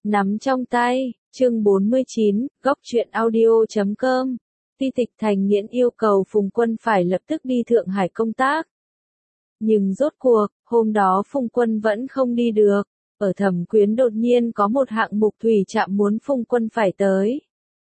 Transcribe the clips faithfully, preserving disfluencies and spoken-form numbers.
Nắm trong tay, chương bốn mươi chín, góc truyện audio chấm com. Ti Tịch Thành Nghiễn yêu cầu Phùng Quân phải lập tức đi Thượng Hải công tác. Nhưng rốt cuộc, hôm đó Phùng Quân vẫn không đi được. Ở Thẩm Quyến đột nhiên có một hạng mục thủy trạm muốn Phùng Quân phải tới.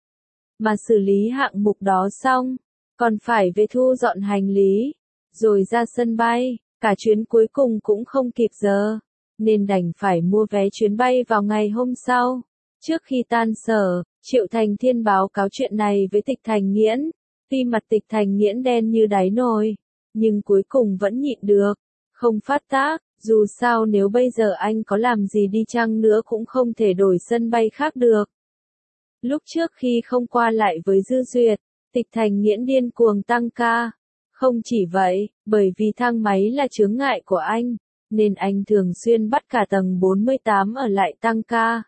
Mà xử lý hạng mục đó xong, còn phải về thu dọn hành lý, rồi ra sân bay, cả chuyến cuối cùng cũng không kịp giờ, nên đành phải mua vé chuyến bay vào ngày hôm sau. Trước khi tan sở, Triệu Thành Thiên báo cáo chuyện này với Tịch Thành Nghiễn, tuy mặt Tịch Thành Nghiễn đen như đáy nồi, nhưng cuối cùng vẫn nhịn được, không phát tác, dù sao nếu bây giờ anh có làm gì đi chăng nữa cũng không thể đổi sân bay khác được. Lúc trước khi không qua lại với Dư Duyệt, Tịch Thành Nghiễn điên cuồng tăng ca. Không chỉ vậy, bởi vì thang máy là chướng ngại của anh, nên anh thường xuyên bắt cả tầng bốn mươi tám ở lại tăng ca.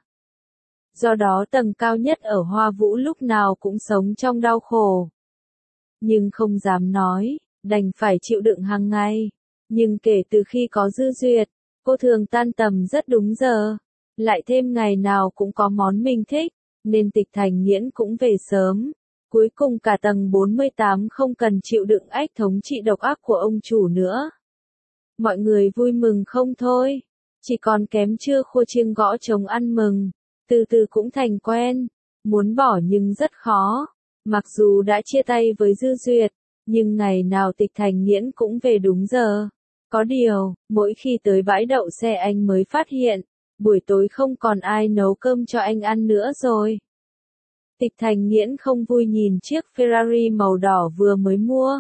Do đó tầng cao nhất ở Hoa Vũ lúc nào cũng sống trong đau khổ. Nhưng không dám nói, đành phải chịu đựng hàng ngày. Nhưng kể từ khi có Dư Duyệt, cô thường tan tầm rất đúng giờ. Lại thêm ngày nào cũng có món mình thích, nên Tịch Thành Nghiễn cũng về sớm. Cuối cùng cả tầng bốn mươi tám không cần chịu đựng ách thống trị độc ác của ông chủ nữa. Mọi người vui mừng không thôi. Chỉ còn kém trưa khua chiêng gõ trống ăn mừng. Từ từ cũng thành quen. Muốn bỏ nhưng rất khó. Mặc dù đã chia tay với Dư Duyệt, nhưng ngày nào Tịch Thành Nghiễn cũng về đúng giờ. Có điều, mỗi khi tới bãi đậu xe anh mới phát hiện, buổi tối không còn ai nấu cơm cho anh ăn nữa rồi. Tịch Thành Nghiễn không vui nhìn chiếc Ferrari màu đỏ vừa mới mua.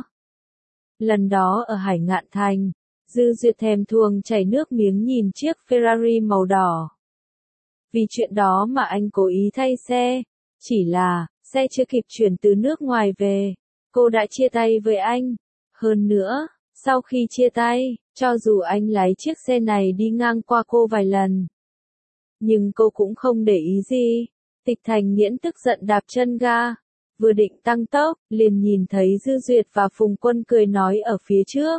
Lần đó ở Hải Ngạn Thành, Dư Duyệt thèm thuồng chảy nước miếng nhìn chiếc Ferrari màu đỏ. Vì chuyện đó mà anh cố ý thay xe. Chỉ là, xe chưa kịp chuyển từ nước ngoài về, cô đã chia tay với anh. Hơn nữa, sau khi chia tay, cho dù anh lái chiếc xe này đi ngang qua cô vài lần, nhưng cô cũng không để ý gì. Tịch Thành Nghiễn tức giận đạp chân ga, vừa định tăng tốc, liền nhìn thấy Dư Duyệt và Phùng Quân cười nói ở phía trước.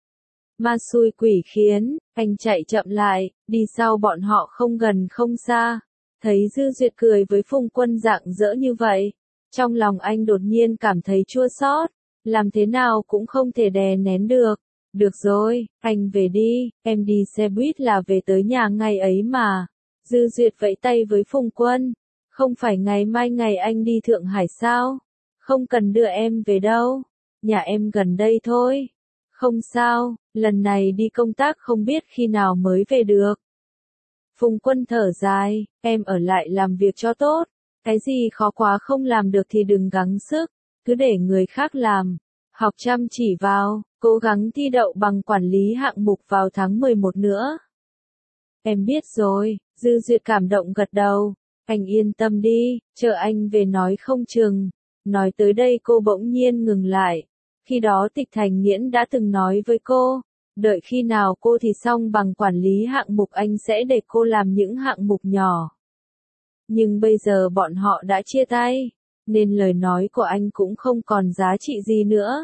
Ma xui quỷ khiến, anh chạy chậm lại, đi sau bọn họ không gần không xa. Thấy Dư Duyệt cười với Phùng Quân rạng rỡ như vậy, trong lòng anh đột nhiên cảm thấy chua xót, làm thế nào cũng không thể đè nén được. Được rồi, anh về đi, em đi xe buýt là về tới nhà ngày ấy mà. Dư Duyệt vẫy tay với Phùng Quân. Không phải ngày mai ngày anh đi Thượng Hải sao? Không cần đưa em về đâu. Nhà em gần đây thôi. Không sao, lần này đi công tác không biết khi nào mới về được. Phùng Quân thở dài, em ở lại làm việc cho tốt. Cái gì khó quá không làm được thì đừng gắng sức, cứ để người khác làm. Học chăm chỉ vào, cố gắng thi đậu bằng quản lý hạng mục vào tháng mười một nữa. Em biết rồi, Dư Duyệt cảm động gật đầu. Anh yên tâm đi, chờ anh về nói không chừng. Nói tới đây cô bỗng nhiên ngừng lại. Khi đó Tịch Thành Nghiễn đã từng nói với cô, đợi khi nào cô thì xong bằng quản lý hạng mục anh sẽ để cô làm những hạng mục nhỏ. Nhưng bây giờ bọn họ đã chia tay, nên lời nói của anh cũng không còn giá trị gì nữa.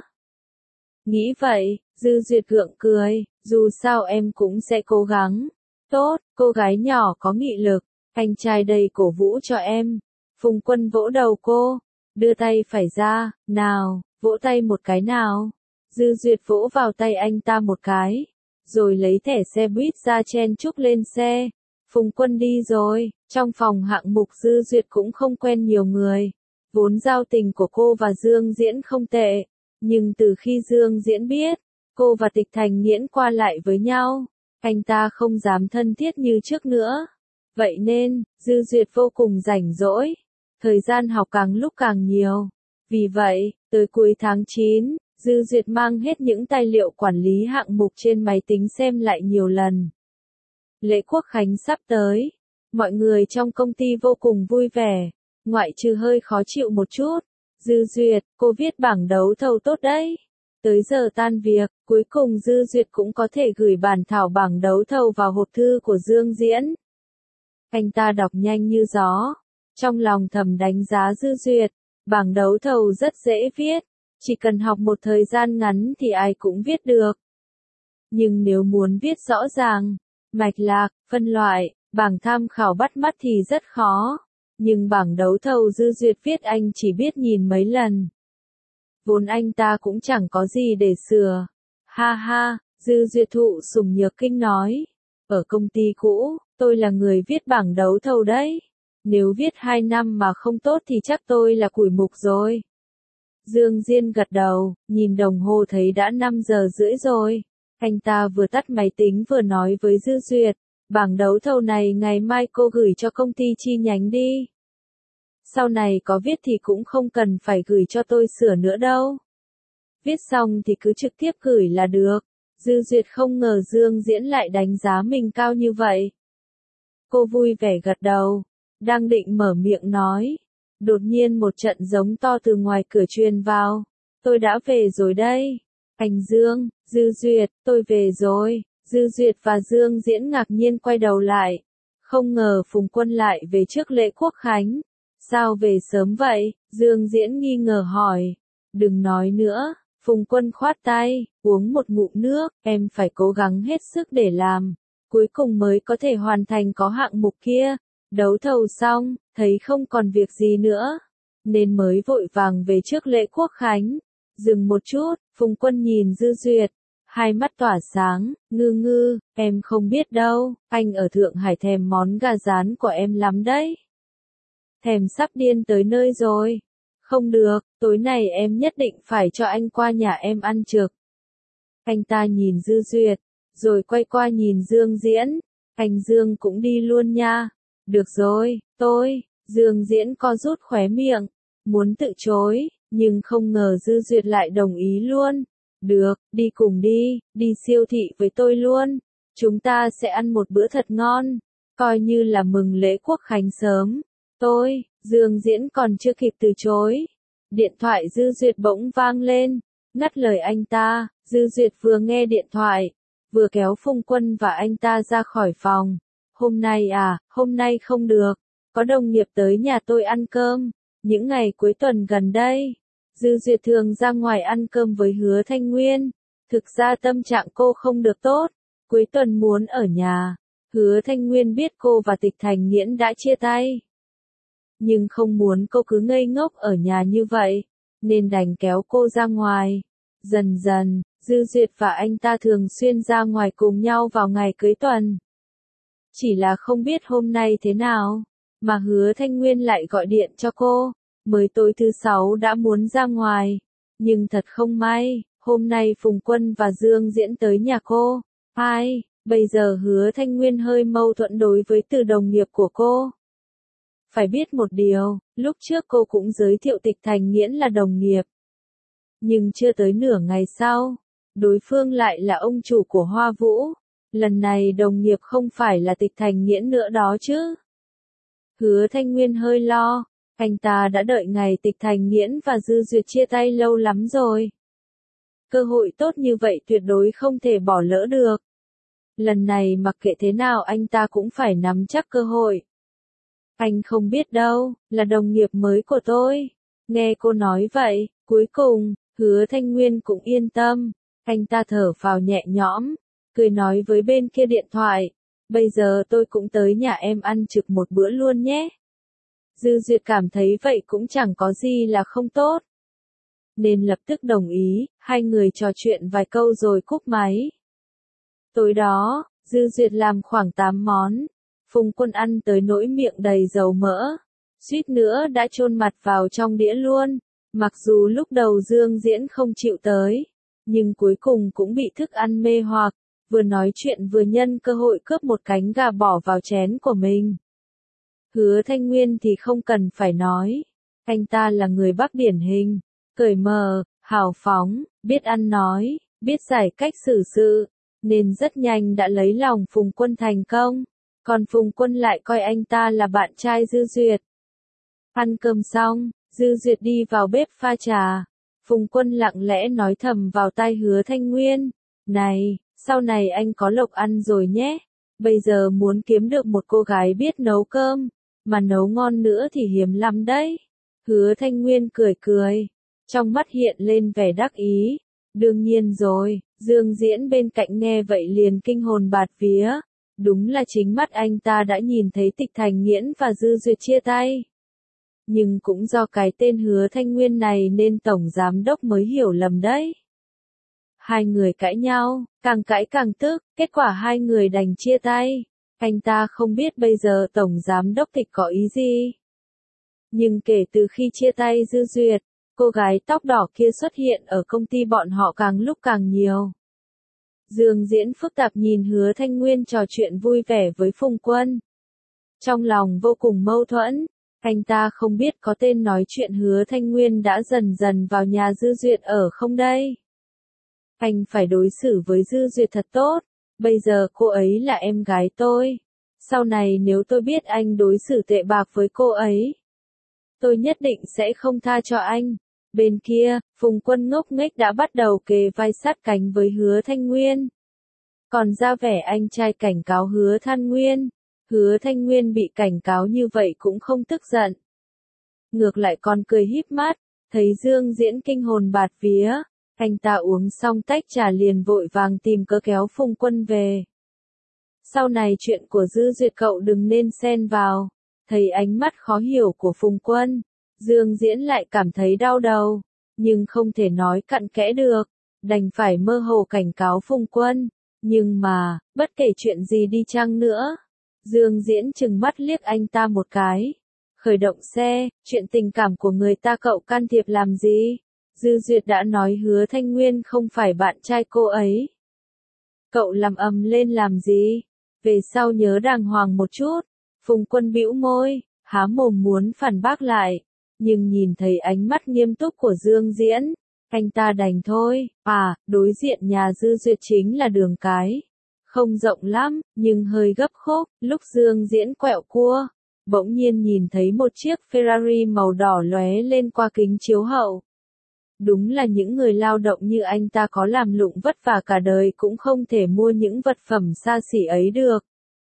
Nghĩ vậy, Dư Duyệt gượng cười, dù sao em cũng sẽ cố gắng. Tốt, cô gái nhỏ có nghị lực. Anh trai đây cổ vũ cho em. Phùng Quân vỗ đầu cô, đưa tay phải ra, nào, vỗ tay một cái nào. Dư Duyệt vỗ vào tay anh ta một cái, rồi lấy thẻ xe buýt ra chen chúc lên xe. Phùng Quân đi rồi, trong phòng hạng mục Dư Duyệt cũng không quen nhiều người. Vốn giao tình của cô và Dương Diễn không tệ, nhưng từ khi Dương Diễn biết, cô và Tịch Thành Nghiễn qua lại với nhau, anh ta không dám thân thiết như trước nữa. Vậy nên, Dư Duyệt vô cùng rảnh rỗi, thời gian học càng lúc càng nhiều. Vì vậy, tới cuối tháng chín, Dư Duyệt mang hết những tài liệu quản lý hạng mục trên máy tính xem lại nhiều lần. Lễ Quốc Khánh sắp tới, mọi người trong công ty vô cùng vui vẻ, ngoại trừ hơi khó chịu một chút. Dư Duyệt, cô viết bảng đấu thầu tốt đấy. Tới giờ tan việc, cuối cùng Dư Duyệt cũng có thể gửi bản thảo bảng đấu thầu vào hộp thư của Dương Diễn. Anh ta đọc nhanh như gió, trong lòng thầm đánh giá Dư Duyệt, bảng đấu thầu rất dễ viết, chỉ cần học một thời gian ngắn thì ai cũng viết được. Nhưng nếu muốn viết rõ ràng, mạch lạc, phân loại, Bảng tham khảo bắt mắt thì rất khó, nhưng bảng đấu thầu Dư Duyệt viết anh chỉ biết nhìn mấy lần. Vốn anh ta cũng chẳng có gì để sửa. Ha ha, Dư Duyệt thụ sủng nhược kinh nói. Ở công ty cũ, tôi là người viết bảng đấu thầu đấy. Nếu viết hai năm mà không tốt thì chắc tôi là củi mục rồi. Dương Diên gật đầu, nhìn đồng hồ thấy đã năm giờ rưỡi rồi. Anh ta vừa tắt máy tính vừa nói với Dư Duyệt, bảng đấu thầu này ngày mai cô gửi cho công ty chi nhánh đi. Sau này có viết thì cũng không cần phải gửi cho tôi sửa nữa đâu. Viết xong thì cứ trực tiếp gửi là được. Dư Duyệt không ngờ Dương Diễn lại đánh giá mình cao như vậy. Cô vui vẻ gật đầu, đang định mở miệng nói. Đột nhiên một trận giống to từ ngoài cửa truyền vào. Tôi đã về rồi đây. Anh Dương, Dư Duyệt, tôi về rồi. Dư Duyệt và Dương Diễn ngạc nhiên quay đầu lại. Không ngờ Phùng Quân lại về trước lễ quốc khánh. Sao về sớm vậy? Dương Diễn nghi ngờ hỏi. Đừng nói nữa. Phùng Quân khoát tay, uống một ngụm nước, em phải cố gắng hết sức để làm. Cuối cùng mới có thể hoàn thành có hạng mục kia. Đấu thầu xong, thấy không còn việc gì nữa. Nên mới vội vàng về trước lễ quốc khánh. Dừng một chút, Phùng Quân nhìn Dư Duyệt. Hai mắt tỏa sáng, ngư ngư, em không biết đâu, anh ở Thượng Hải thèm món gà rán của em lắm đấy. Thèm sắp điên tới nơi rồi. Không được, tối nay em nhất định phải cho anh qua nhà em ăn trực. Anh ta nhìn Dư Duyệt, rồi quay qua nhìn Dương Diễn. Anh Dương cũng đi luôn nha. Được rồi, tôi, Dương Diễn co rút khóe miệng, muốn tự chối, nhưng không ngờ Dư Duyệt lại đồng ý luôn. Được, đi cùng đi, đi siêu thị với tôi luôn. Chúng ta sẽ ăn một bữa thật ngon, coi như là mừng lễ quốc khánh sớm. Tôi, Dương Diễn còn chưa kịp từ chối. Điện thoại Dư Duyệt bỗng vang lên, ngắt lời anh ta. Dư Duyệt vừa nghe điện thoại, vừa kéo Phùng Quân và anh ta ra khỏi phòng. Hôm nay à, hôm nay không được, có đồng nghiệp tới nhà tôi ăn cơm, những ngày cuối tuần gần đây. Dư Duyệt thường ra ngoài ăn cơm với Hứa Thanh Nguyên, thực ra tâm trạng cô không được tốt, cuối tuần muốn ở nhà. Hứa Thanh Nguyên biết cô và Tịch Thành Nghiễn đã chia tay, nhưng không muốn cô cứ ngây ngốc ở nhà như vậy, nên đành kéo cô ra ngoài. Dần dần, Dư Duyệt và anh ta thường xuyên ra ngoài cùng nhau vào ngày cuối tuần. Chỉ là không biết hôm nay thế nào, mà Hứa Thanh Nguyên lại gọi điện cho cô, mới tối thứ sáu đã muốn ra ngoài. Nhưng thật không may, hôm nay Phùng Quân và Dương Diễn tới nhà cô. Ai, bây giờ Hứa Thanh Nguyên hơi mâu thuẫn đối với từ đồng nghiệp của cô. Phải biết một điều, lúc trước cô cũng giới thiệu Tịch Thành Nghiễn là đồng nghiệp. Nhưng chưa tới nửa ngày sau, đối phương lại là ông chủ của Hoa Vũ. Lần này đồng nghiệp không phải là Tịch Thành Nghiễn nữa đó chứ. Hứa Thanh Nguyên hơi lo, anh ta đã đợi ngày Tịch Thành Nghiễn và Dư Duyệt chia tay lâu lắm rồi. Cơ hội tốt như vậy tuyệt đối không thể bỏ lỡ được. Lần này mặc kệ thế nào anh ta cũng phải nắm chắc cơ hội. Anh không biết đâu, là đồng nghiệp mới của tôi. Nghe cô nói vậy, cuối cùng, Hứa Thanh Nguyên cũng yên tâm. Anh ta thở phào nhẹ nhõm, cười nói với bên kia điện thoại. Bây giờ tôi cũng tới nhà em ăn trực một bữa luôn nhé. Dư Duyệt cảm thấy vậy cũng chẳng có gì là không tốt, nên lập tức đồng ý. Hai người trò chuyện vài câu rồi cúp máy. Tối đó, Dư Duyệt làm khoảng tám món. Phùng Quân ăn tới nỗi miệng đầy dầu mỡ, suýt nữa đã chôn mặt vào trong đĩa luôn. Mặc dù lúc đầu Dương Diễn không chịu tới, nhưng cuối cùng cũng bị thức ăn mê hoặc, vừa nói chuyện vừa nhân cơ hội cướp một cánh gà bỏ vào chén của mình. Hứa Thanh Nguyên thì không cần phải nói, anh ta là người Bắc điển hình, cởi mở, hào phóng, biết ăn nói, biết giải cách xử sự, nên rất nhanh đã lấy lòng Phùng Quân thành công. Còn Phùng Quân lại coi anh ta là bạn trai Dư Duyệt. Ăn cơm xong, Dư Duyệt đi vào bếp pha trà. Phùng Quân lặng lẽ nói thầm vào tai Hứa Thanh Nguyên. Này, sau này anh có lộc ăn rồi nhé. Bây giờ muốn kiếm được một cô gái biết nấu cơm, mà nấu ngon nữa thì hiếm lắm đấy. Hứa Thanh Nguyên cười cười, trong mắt hiện lên vẻ đắc ý. Đương nhiên rồi, Dương Diễn bên cạnh nghe vậy liền kinh hồn bạt vía. Đúng là chính mắt anh ta đã nhìn thấy Tịch Thành Nghiễn và Dư Duyệt chia tay. Nhưng cũng do cái tên Hứa Thanh Nguyên này nên Tổng Giám Đốc mới hiểu lầm đấy. Hai người cãi nhau, càng cãi càng tức, kết quả hai người đành chia tay. Anh ta không biết bây giờ Tổng Giám Đốc Tịch có ý gì. Nhưng kể từ khi chia tay Dư Duyệt, cô gái tóc đỏ kia xuất hiện ở công ty bọn họ càng lúc càng nhiều. Dương Diễn phức tạp nhìn Hứa Thanh Nguyên trò chuyện vui vẻ với Phùng Quân. Trong lòng vô cùng mâu thuẫn, anh ta không biết có tên nói chuyện Hứa Thanh Nguyên đã dần dần vào nhà Dư Duyệt ở không đây. Anh phải đối xử với Dư Duyệt thật tốt, bây giờ cô ấy là em gái tôi. Sau này nếu tôi biết anh đối xử tệ bạc với cô ấy, tôi nhất định sẽ không tha cho anh. Bên kia, Phùng Quân ngốc nghếch đã bắt đầu kề vai sát cánh với Hứa Thanh Nguyên. Còn ra vẻ anh trai cảnh cáo Hứa Thanh Nguyên. Hứa Thanh Nguyên bị cảnh cáo như vậy cũng không tức giận. Ngược lại còn cười híp mắt, thấy Dương Diễn kinh hồn bạt vía. Anh ta uống xong tách trà liền vội vàng tìm cớ kéo Phùng Quân về. Sau này chuyện của Dư Duyệt cậu đừng nên xen vào. Thấy ánh mắt khó hiểu của Phùng Quân, Dương Diễn lại cảm thấy đau đầu, nhưng không thể nói cặn kẽ được, đành phải mơ hồ cảnh cáo Phùng Quân. Nhưng mà, bất kể chuyện gì đi chăng nữa, Dương Diễn trừng mắt liếc anh ta một cái. Khởi động xe, chuyện tình cảm của người ta cậu can thiệp làm gì? Dư Duyệt đã nói Hứa Thanh Nguyên không phải bạn trai cô ấy. Cậu làm ầm lên làm gì? Về sau nhớ đàng hoàng một chút. Phùng Quân bĩu môi, há mồm muốn phản bác lại, nhưng nhìn thấy ánh mắt nghiêm túc của Dương Diễn, anh ta đành thôi. À, đối diện nhà Dư Duyệt chính là đường cái. Không rộng lắm, nhưng hơi gấp khúc. Lúc Dương Diễn quẹo cua, bỗng nhiên nhìn thấy một chiếc Ferrari màu đỏ lóe lên qua kính chiếu hậu. Đúng là những người lao động như anh ta có làm lụng vất vả cả đời cũng không thể mua những vật phẩm xa xỉ ấy được.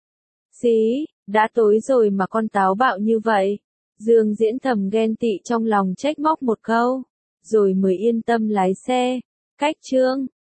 Xí, đã tối rồi mà con táo bạo như vậy. Dương Diễn thầm ghen tị trong lòng trách móc một câu, rồi mới yên tâm lái xe. Cách chương